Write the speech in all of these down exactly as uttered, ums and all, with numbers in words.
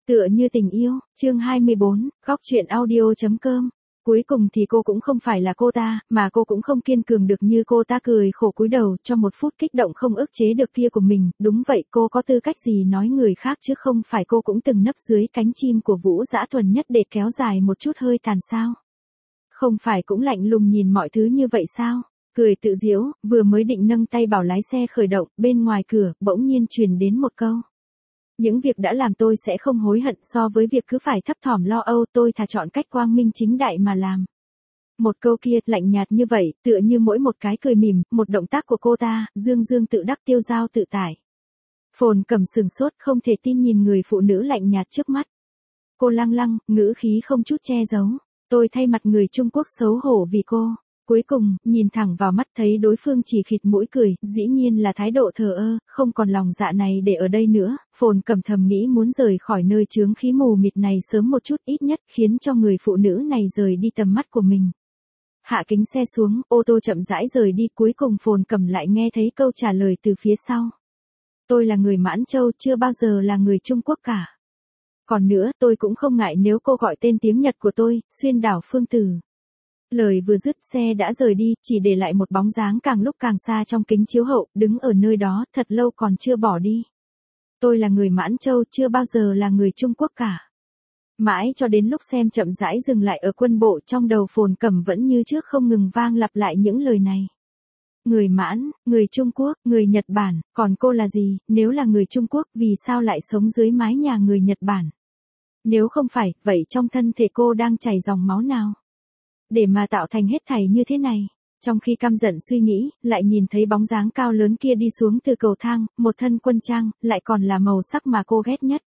Tựa như tình yêu, chương hai mươi bốn, góc truyện audio.com. Cuối cùng thì cô cũng không phải là cô ta, mà cô cũng không kiên cường được như cô ta. Cười khổ cúi đầu cho một phút kích động không ức chế được kia của mình. Đúng vậy, cô có tư cách gì nói người khác chứ không phải cô cũng từng nấp dưới cánh chim của Vũ Dã Thuần Nhất để kéo dài một chút hơi tàn sao? Không phải cũng lạnh lùng nhìn mọi thứ như vậy sao? Cười tự giễu, vừa mới định nâng tay bảo lái xe khởi động, bên ngoài cửa bỗng nhiên truyền đến một câu. Những việc đã làm tôi sẽ không hối hận, so với việc cứ phải thấp thỏm lo âu, tôi thà chọn cách quang minh chính đại mà làm. Một câu kia lạnh nhạt như vậy, tựa như mỗi một cái cười mỉm, một động tác của cô ta, dương dương tự đắc tiêu dao tự tải. Phồn Cẩm sừng sốt không thể tin nhìn người phụ nữ lạnh nhạt trước mắt. Cô lăng lăng, ngữ khí không chút che giấu. Tôi thay mặt người Trung Quốc xấu hổ vì cô. Cuối cùng, nhìn thẳng vào mắt thấy đối phương chỉ khịt mũi cười, dĩ nhiên là thái độ thờ ơ, không còn lòng dạ này để ở đây nữa. Phồn Cẩm thầm nghĩ muốn rời khỏi nơi chướng khí mù mịt này sớm một chút, ít nhất khiến cho người phụ nữ này rời đi tầm mắt của mình. Hạ kính xe xuống, ô tô chậm rãi rời đi, cuối cùng Phồn Cẩm lại nghe thấy câu trả lời từ phía sau. Tôi là người Mãn Châu, chưa bao giờ là người Trung Quốc cả. Còn nữa, tôi cũng không ngại nếu cô gọi tên tiếng Nhật của tôi, Xuyên Đảo Phương Tử. Lời vừa dứt xe đã rời đi, chỉ để lại một bóng dáng càng lúc càng xa trong kính chiếu hậu, đứng ở nơi đó thật lâu còn chưa bỏ đi. Tôi là người Mãn Châu, chưa bao giờ là người Trung Quốc cả. Mãi cho đến lúc xem chậm rãi dừng lại ở quân bộ, trong đầu Phồn Cẩm vẫn như trước không ngừng vang lặp lại những lời này. Người Mãn, người Trung Quốc, người Nhật Bản, còn cô là gì? Nếu là người Trung Quốc, vì sao lại sống dưới mái nhà người Nhật Bản? Nếu không phải, vậy trong thân thể cô đang chảy dòng máu nào? Để mà tạo thành hết thảy như thế này. Trong khi căm giận suy nghĩ, lại nhìn thấy bóng dáng cao lớn kia đi xuống từ cầu thang, một thân quân trang, lại còn là màu sắc mà cô ghét nhất.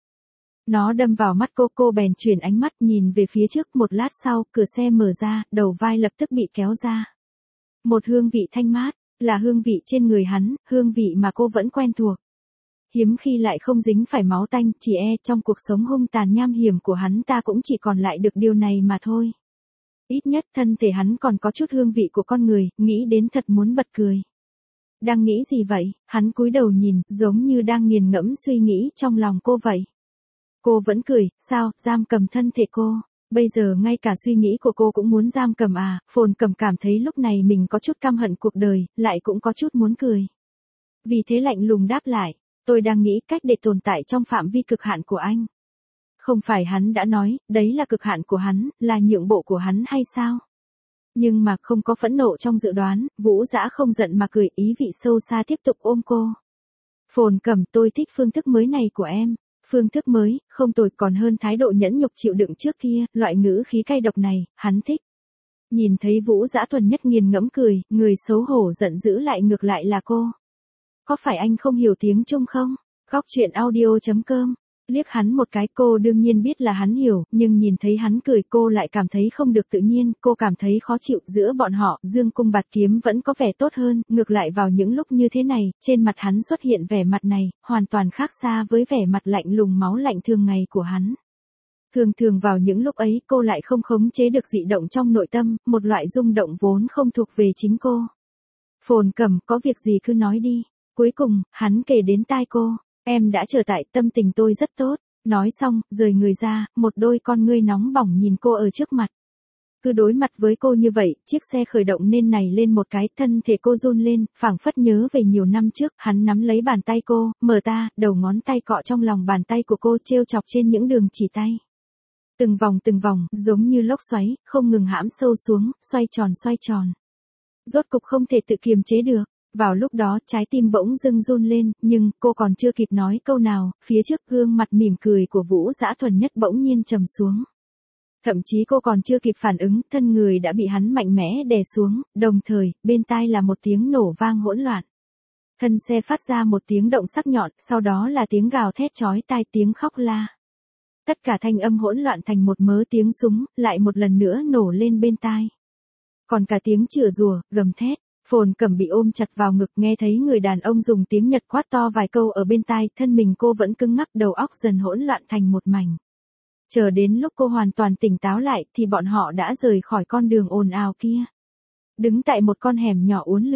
Nó đâm vào mắt cô, cô bèn chuyển ánh mắt nhìn về phía trước. Một lát sau, cửa xe mở ra, đầu vai lập tức bị kéo ra. Một hương vị thanh mát, là hương vị trên người hắn, hương vị mà cô vẫn quen thuộc. Hiếm khi lại không dính phải máu tanh, chỉ e trong cuộc sống hung tàn nham hiểm của hắn ta cũng chỉ còn lại được điều này mà thôi. Ít nhất thân thể hắn còn có chút hương vị của con người, nghĩ đến thật muốn bật cười. Đang nghĩ gì vậy? Hắn cúi đầu nhìn, giống như đang nghiền ngẫm suy nghĩ trong lòng cô vậy. Cô vẫn cười, sao, giam cầm thân thể cô. Bây giờ ngay cả suy nghĩ của cô cũng muốn giam cầm à? Phồn Cẩm cảm thấy lúc này mình có chút căm hận cuộc đời, lại cũng có chút muốn cười. Vì thế lạnh lùng đáp lại, tôi đang nghĩ cách để tồn tại trong phạm vi cực hạn của anh. Không phải hắn đã nói, đấy là cực hạn của hắn, là nhượng bộ của hắn hay sao? Nhưng mà không có phẫn nộ trong dự đoán, Vũ Dã không giận mà cười, ý vị sâu xa tiếp tục ôm cô. Phồn Cẩm, tôi thích phương thức mới này của em. Phương thức mới, không tồi, còn hơn thái độ nhẫn nhục chịu đựng trước kia, loại ngữ khí cay độc này, hắn thích. Nhìn thấy Vũ Dã Thuần Nhất nghiền ngẫm cười, người xấu hổ giận dữ lại ngược lại là cô. Có phải anh không hiểu tiếng Trung không? Góc truyện audio.com. Liếc hắn một cái, cô đương nhiên biết là hắn hiểu, nhưng nhìn thấy hắn cười cô lại cảm thấy không được tự nhiên, cô cảm thấy khó chịu. Giữa bọn họ, dương cung bạt kiếm vẫn có vẻ tốt hơn, ngược lại vào những lúc như thế này, trên mặt hắn xuất hiện vẻ mặt này, hoàn toàn khác xa với vẻ mặt lạnh lùng máu lạnh thường ngày của hắn. Thường thường vào những lúc ấy cô lại không khống chế được dị động trong nội tâm, một loại rung động vốn không thuộc về chính cô. Phồn Cẩm, có việc gì cứ nói đi. Cuối cùng, hắn kể đến tai cô. Em đã trở tại, tâm tình tôi rất tốt. Nói xong, rời người ra, một đôi con ngươi nóng bỏng nhìn cô ở trước mặt. Cứ đối mặt với cô như vậy, chiếc xe khởi động nên nảy lên một cái, thân thể cô run lên, phảng phất nhớ về nhiều năm trước. Hắn nắm lấy bàn tay cô, mở ta, đầu ngón tay cọ trong lòng bàn tay của cô, trêu chọc trên những đường chỉ tay. Từng vòng từng vòng, giống như lốc xoáy, không ngừng hãm sâu xuống, xoay tròn xoay tròn. Rốt cục không thể tự kiềm chế được. Vào lúc đó, trái tim bỗng dưng run lên, nhưng cô còn chưa kịp nói câu nào, phía trước gương mặt mỉm cười của Vũ Dã Thuần Nhất bỗng nhiên trầm xuống. Thậm chí cô còn chưa kịp phản ứng, thân người đã bị hắn mạnh mẽ đè xuống, đồng thời, bên tai là một tiếng nổ vang hỗn loạn. Thân xe phát ra một tiếng động sắc nhọn, sau đó là tiếng gào thét chói tai, tiếng khóc la. Tất cả thanh âm hỗn loạn thành một mớ tiếng súng, lại một lần nữa nổ lên bên tai. Còn cả tiếng chửi rủa, gầm thét. Phồn Cẩm bị ôm chặt vào ngực, nghe thấy người đàn ông dùng tiếng Nhật quát to vài câu ở bên tai, thân mình cô vẫn cứng ngắc, đầu óc dần hỗn loạn thành một mảnh. Chờ đến lúc cô hoàn toàn tỉnh táo lại, thì bọn họ đã rời khỏi con đường ồn ào kia. Đứng tại một con hẻm nhỏ uốn lượn,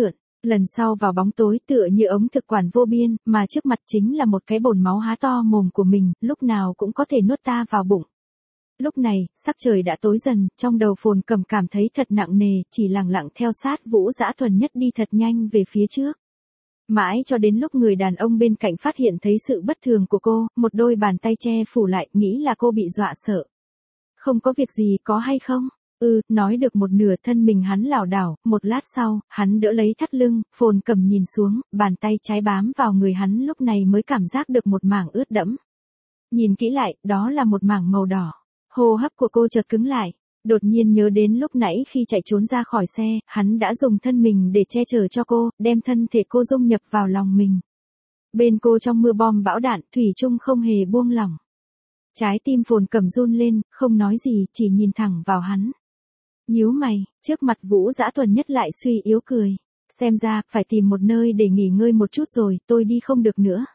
Lần sau vào bóng tối tựa như ống thực quản vô biên, mà trước mặt chính là một cái bồn máu há to mồm của mình, lúc nào cũng có thể nuốt ta vào bụng. Lúc này, sắc trời đã tối dần, trong đầu Phồn Cầm cảm thấy thật nặng nề, chỉ lặng lặng theo sát Vũ Dã Thuần Nhất đi thật nhanh về phía trước. Mãi cho đến lúc người đàn ông bên cạnh phát hiện thấy sự bất thường của cô, một đôi bàn tay che phủ lại, nghĩ là cô bị dọa sợ. Không có việc gì có hay không? Ừ, nói được một nửa thân mình hắn lảo đảo, một lát sau, hắn đỡ lấy thắt lưng, Phồn Cầm nhìn xuống, bàn tay trái bám vào người hắn lúc này mới cảm giác được một mảng ướt đẫm. Nhìn kỹ lại, đó là một mảng màu đỏ. Hô hấp của cô chợt cứng lại, đột nhiên nhớ đến lúc nãy khi chạy trốn ra khỏi xe, hắn đã dùng thân mình để che chở cho cô, đem thân thể cô dung nhập vào lòng mình. Bên cô trong mưa bom bão đạn, thủy chung không hề buông lỏng. Trái tim Phồn Cầm run lên, không nói gì, chỉ nhìn thẳng vào hắn. Nhíu mày, trước mặt Vũ Dã Thuần Nhất lại suy yếu cười. Xem ra, phải tìm một nơi để nghỉ ngơi một chút rồi, tôi đi không được nữa.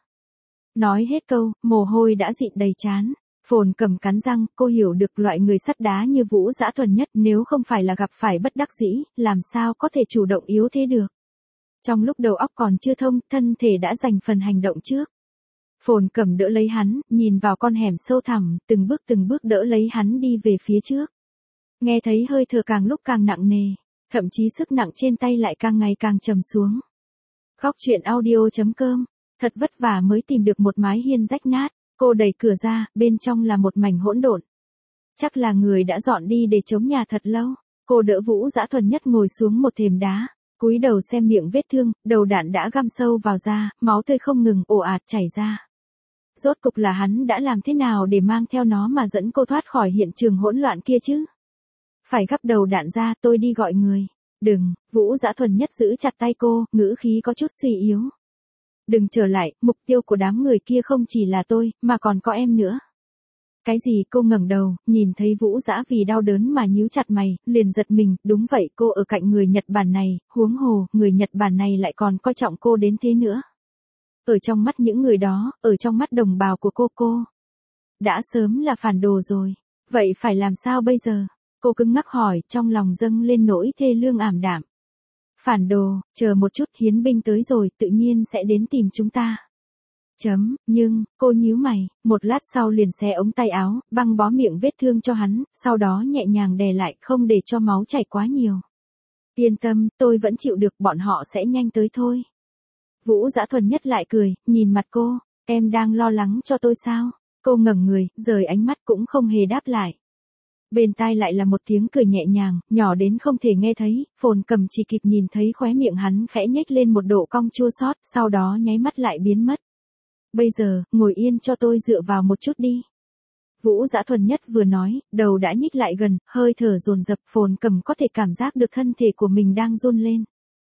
Nói hết câu, mồ hôi đã dịn đầy trán. Phồn Cầm cắn răng, cô hiểu được loại người sắt đá như Vũ Dã Thuần Nhất nếu không phải là gặp phải bất đắc dĩ, làm sao có thể chủ động yếu thế được. Trong lúc đầu óc còn chưa thông, thân thể đã giành phần hành động trước. Phồn Cầm đỡ lấy hắn, nhìn vào con hẻm sâu thẳm, từng bước từng bước đỡ lấy hắn đi về phía trước. Nghe thấy hơi thở càng lúc càng nặng nề, thậm chí sức nặng trên tay lại càng ngày càng trầm xuống. Khóc chuyện audio chấm com, thật vất vả mới tìm được một mái hiên rách nát, cô đẩy cửa ra, bên trong là một mảnh hỗn độn. Chắc là người đã dọn đi để chống nhà thật lâu. Cô đỡ Vũ Dã Thuần Nhất ngồi xuống một thềm đá, cúi đầu xem miệng vết thương, đầu đạn đã găm sâu vào da, máu tươi không ngừng ồ ạt chảy ra. Rốt cục là hắn đã làm thế nào để mang theo nó mà dẫn cô thoát khỏi hiện trường hỗn loạn kia chứ? Phải gắp đầu đạn ra, tôi đi gọi người. Đừng, Vũ Dã Thuần Nhất giữ chặt tay cô, ngữ khí có chút suy yếu. Đừng trở lại, mục tiêu của đám người kia không chỉ là tôi, mà còn có em nữa. Cái gì? Cô ngẩng đầu, nhìn thấy Vũ Dã vì đau đớn mà nhíu chặt mày, liền giật mình, đúng vậy, cô ở cạnh người Nhật Bản này, huống hồ, người Nhật Bản này lại còn coi trọng cô đến thế nữa. Ở trong mắt những người đó, ở trong mắt đồng bào của cô cô, đã sớm là phản đồ rồi. Vậy phải làm sao bây giờ? Cô cứng ngắc hỏi, trong lòng dâng lên nỗi thê lương ảm đạm. Phản đồ, chờ một chút, hiến binh tới rồi, tự nhiên sẽ đến tìm chúng ta. Chấm, nhưng, cô nhíu mày, một lát sau liền xé ống tay áo, băng bó miệng vết thương cho hắn, sau đó nhẹ nhàng đè lại, không để cho máu chảy quá nhiều. Yên tâm, tôi vẫn chịu được, bọn họ sẽ nhanh tới thôi. Vũ Dã Thuần Nhất lại cười, nhìn mặt cô, em đang lo lắng cho tôi sao? Cô ngẩng người, rời ánh mắt cũng không hề đáp lại. Bên tai lại là một tiếng cười nhẹ nhàng, nhỏ đến không thể nghe thấy, Phồn Cầm chỉ kịp nhìn thấy khóe miệng hắn khẽ nhếch lên một độ cong chua xót, sau đó nháy mắt lại biến mất. Bây giờ, ngồi yên cho tôi dựa vào một chút đi. Vũ Dã Thuần Nhất vừa nói, đầu đã nhích lại gần, hơi thở dồn dập, Phồn Cầm có thể cảm giác được thân thể của mình đang run lên.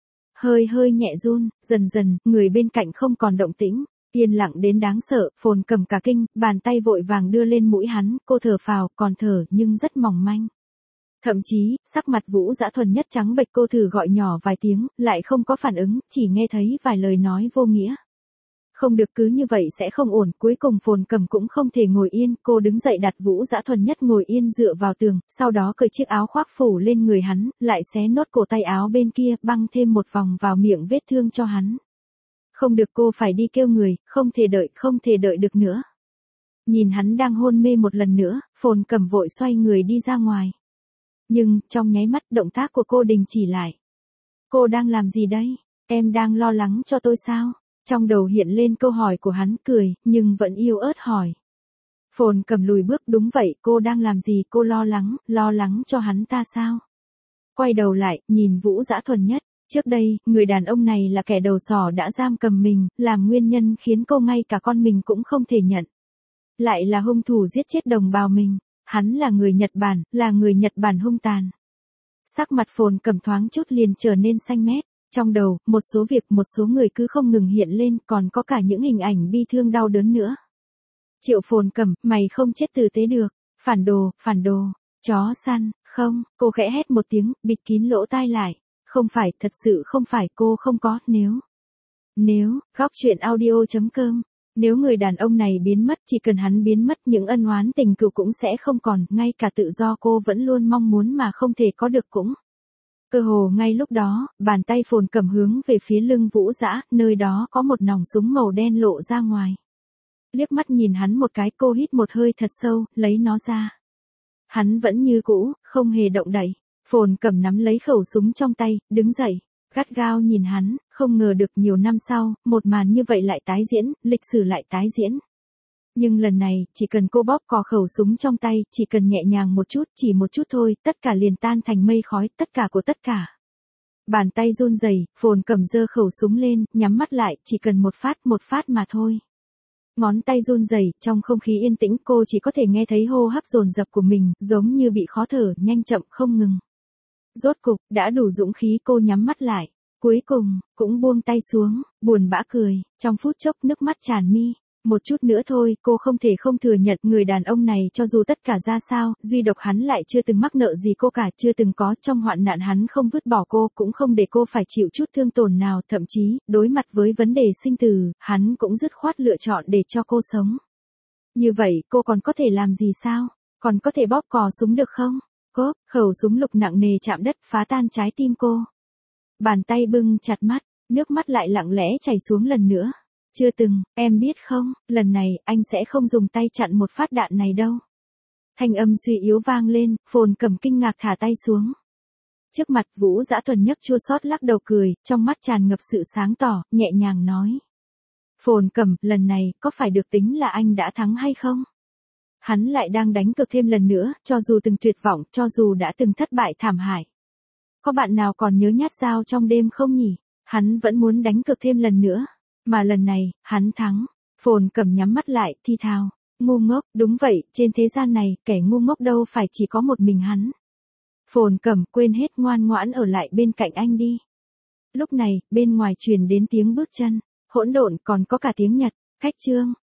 Hơi hơi nhẹ run, dần dần, người bên cạnh không còn động tĩnh. Yên lặng đến đáng sợ, Phồn Cầm cả kinh, bàn tay vội vàng đưa lên mũi hắn, cô thở phào, còn thở nhưng rất mỏng manh. Thậm chí, sắc mặt Vũ Dã Thuần Nhất trắng bệch, cô thử gọi nhỏ vài tiếng, lại không có phản ứng, chỉ nghe thấy vài lời nói vô nghĩa. Không được, cứ như vậy sẽ không ổn, cuối cùng Phồn Cầm cũng không thể ngồi yên, cô đứng dậy đặt Vũ Dã Thuần Nhất ngồi yên dựa vào tường, sau đó cởi chiếc áo khoác phủ lên người hắn, lại xé nốt cổ tay áo bên kia, băng thêm một vòng vào miệng vết thương cho hắn. Không được, cô phải đi kêu người, không thể đợi, không thể đợi được nữa. Nhìn hắn đang hôn mê một lần nữa, Phồn Cầm vội xoay người đi ra ngoài. Nhưng, trong nháy mắt, động tác của cô đình chỉ lại. Cô đang làm gì đây? Em đang lo lắng cho tôi sao? Trong đầu hiện lên câu hỏi của hắn, cười, nhưng vẫn yếu ớt hỏi. Phồn Cầm lùi bước, đúng vậy, cô đang làm gì? Cô lo lắng, lo lắng cho hắn ta sao? Quay đầu lại, nhìn Vũ Dã Thuần Nhất. Trước đây, người đàn ông này là kẻ đầu sỏ đã giam cầm mình, làm nguyên nhân khiến cô ngay cả con mình cũng không thể nhận. Lại là hung thủ giết chết đồng bào mình, hắn là người Nhật Bản, là người Nhật Bản hung tàn. Sắc mặt Phồn Cầm thoáng chút liền trở nên xanh mét, trong đầu, một số việc, một số người cứ không ngừng hiện lên, còn có cả những hình ảnh bi thương đau đớn nữa. Triệu Phồn Cầm, mày không chết tử tế được, phản đồ, phản đồ, chó săn, không, cô khẽ hét một tiếng, bịt kín lỗ tai lại. Không phải, thật sự không phải, cô không có, nếu. Nếu, khóc chuyện audio chấm com, nếu người đàn ông này biến mất, chỉ cần hắn biến mất, những ân oán tình cựu cũng sẽ không còn, ngay cả tự do cô vẫn luôn mong muốn mà không thể có được cũng. Cơ hồ ngay lúc đó, bàn tay Phồn Cẩm hướng về phía lưng Vũ Dã, nơi đó có một nòng súng màu đen lộ ra ngoài. Liếc mắt nhìn hắn một cái, cô hít một hơi thật sâu, lấy nó ra. Hắn vẫn như cũ, không hề động đậy. Phồn Cẩm nắm lấy khẩu súng trong tay, đứng dậy, gắt gao nhìn hắn, không ngờ được nhiều năm sau, một màn như vậy lại tái diễn, lịch sử lại tái diễn. Nhưng lần này, chỉ cần cô bóp cò khẩu súng trong tay, chỉ cần nhẹ nhàng một chút, chỉ một chút thôi, tất cả liền tan thành mây khói, tất cả của tất cả. Bàn tay run rẩy, Phồn Cẩm giơ khẩu súng lên, nhắm mắt lại, chỉ cần một phát, một phát mà thôi. Ngón tay run rẩy, trong không khí yên tĩnh cô chỉ có thể nghe thấy hô hấp dồn dập của mình, giống như bị khó thở, nhanh chậm không ngừng. Rốt cục, đã đủ dũng khí cô nhắm mắt lại. Cuối cùng, cũng buông tay xuống, buồn bã cười, trong phút chốc nước mắt tràn mi. Một chút nữa thôi, cô không thể không thừa nhận người đàn ông này cho dù tất cả ra sao, duy độc hắn lại chưa từng mắc nợ gì cô cả, chưa từng có trong hoạn nạn hắn không vứt bỏ cô, cũng không để cô phải chịu chút thương tổn nào, thậm chí, đối mặt với vấn đề sinh tử, hắn cũng dứt khoát lựa chọn để cho cô sống. Như vậy, cô còn có thể làm gì sao? Còn có thể bóp cò súng được không? Cốp, khẩu súng lục nặng nề chạm đất phá tan trái tim cô. Bàn tay bưng chặt mắt, nước mắt lại lặng lẽ chảy xuống lần nữa. Chưa từng, em biết không, lần này, anh sẽ không dùng tay chặn một phát đạn này đâu. Thanh âm suy yếu vang lên, Phồn Cẩm kinh ngạc thả tay xuống. Trước mặt Vũ Dã thuần nhất chua xót lắc đầu cười, trong mắt tràn ngập sự sáng tỏ, nhẹ nhàng nói. Phồn Cẩm, lần này, có phải được tính là anh đã thắng hay không? Hắn lại đang đánh cược thêm lần nữa, cho dù từng tuyệt vọng, cho dù đã từng thất bại thảm hại. Có bạn nào còn nhớ nhát dao trong đêm không nhỉ? Hắn vẫn muốn đánh cược thêm lần nữa. Mà lần này, hắn thắng. Phồn Cẩm nhắm mắt lại, thi thào. Ngu ngốc, đúng vậy, trên thế gian này, kẻ ngu ngốc đâu phải chỉ có một mình hắn. Phồn Cẩm quên hết ngoan ngoãn ở lại bên cạnh anh đi. Lúc này, bên ngoài truyền đến tiếng bước chân, hỗn độn còn có cả tiếng Nhật. Khách Trương,